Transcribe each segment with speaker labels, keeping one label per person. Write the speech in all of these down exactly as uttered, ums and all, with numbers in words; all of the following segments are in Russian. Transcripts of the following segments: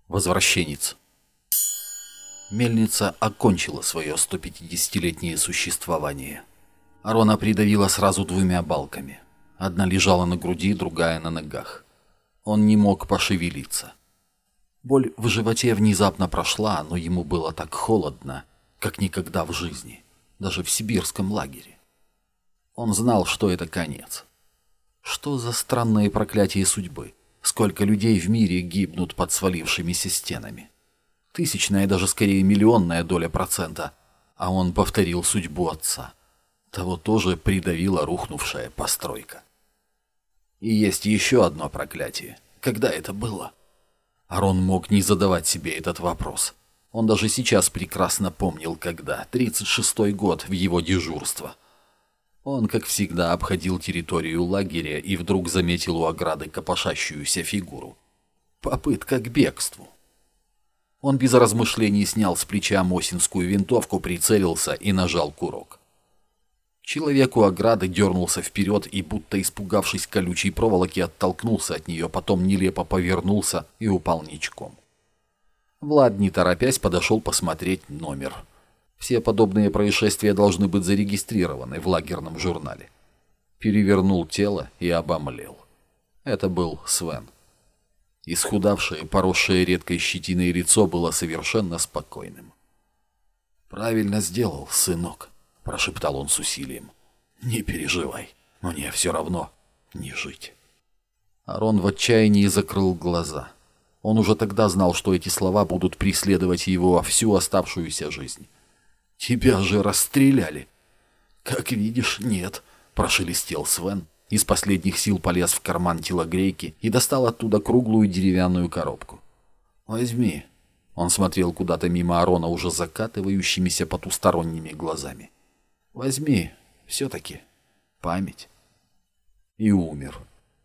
Speaker 1: Возвращенец. Мельница окончила свое сто пятидесятилетнее существование. Арона придавила сразу двумя балками. Одна лежала на груди, другая на ногах. Он не мог пошевелиться. Боль в животе внезапно прошла, но ему было так холодно, как никогда в жизни, даже в сибирском лагере. Он знал, что это конец. Что за странное проклятие судьбы? Сколько людей в мире гибнут под свалившимися стенами? Тысячная, даже скорее миллионная доля процента. А он повторил судьбу отца. Того тоже придавила рухнувшая постройка. И есть еще одно проклятие. Когда это было? Арон мог не задавать себе этот вопрос. Он даже сейчас прекрасно помнил, когда. тридцать шестой год в его дежурство. Он, как всегда, обходил территорию лагеря и вдруг заметил у ограды копошащуюся фигуру. Попытка к бегству. Он без размышлений снял с плеча мосинскую винтовку, прицелился и нажал курок. Человек у ограды дернулся вперед и, будто испугавшись колючей проволоки, оттолкнулся от нее, потом нелепо повернулся и упал ничком. Влад, не торопясь, подошел посмотреть номер. Все подобные происшествия должны быть зарегистрированы в лагерном журнале. Перевернул тело и обомлел. Это был Свен. Исхудавшее, поросшее редкой щетиной лицо было совершенно спокойным. «Правильно сделал, сынок», — прошептал он с усилием. «Не переживай, мне все равно не жить». Арон в отчаянии закрыл глаза. Он уже тогда знал, что эти слова будут преследовать его всю оставшуюся жизнь. «Тебя же расстреляли!» «Как видишь, нет», — прошелестел Свен. Из последних сил полез в карман телогрейки и достал оттуда круглую деревянную коробку. «Возьми». Он смотрел куда-то мимо Арона уже закатывающимися потусторонними глазами. «Возьми, все-таки память». И умер.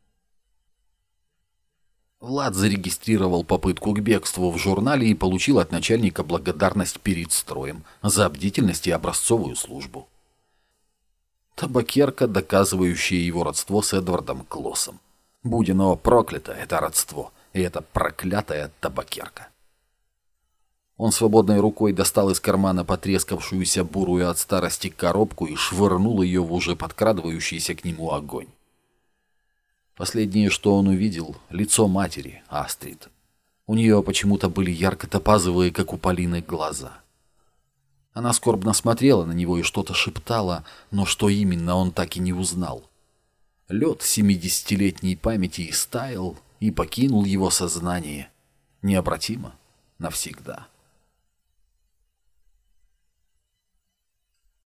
Speaker 1: Влад зарегистрировал попытку к бегству в журнале и получил от начальника благодарность перед строем за бдительность и образцовую службу. Табакерка, доказывающая его родство с Эдвардом Клоссом. Будь оно проклято, это родство, и это проклятая табакерка. Он свободной рукой достал из кармана потрескавшуюся бурую от старости коробку и швырнул ее в уже подкрадывающийся к нему огонь. Последнее, что он увидел, лицо матери, Астрид. У нее почему-то были ярко-топазовые, как у Полины, глаза. Она скорбно смотрела на него и что-то шептала, но что именно, он так и не узнал. Лед семидесятилетней памяти истаял и покинул его сознание. Необратимо, навсегда.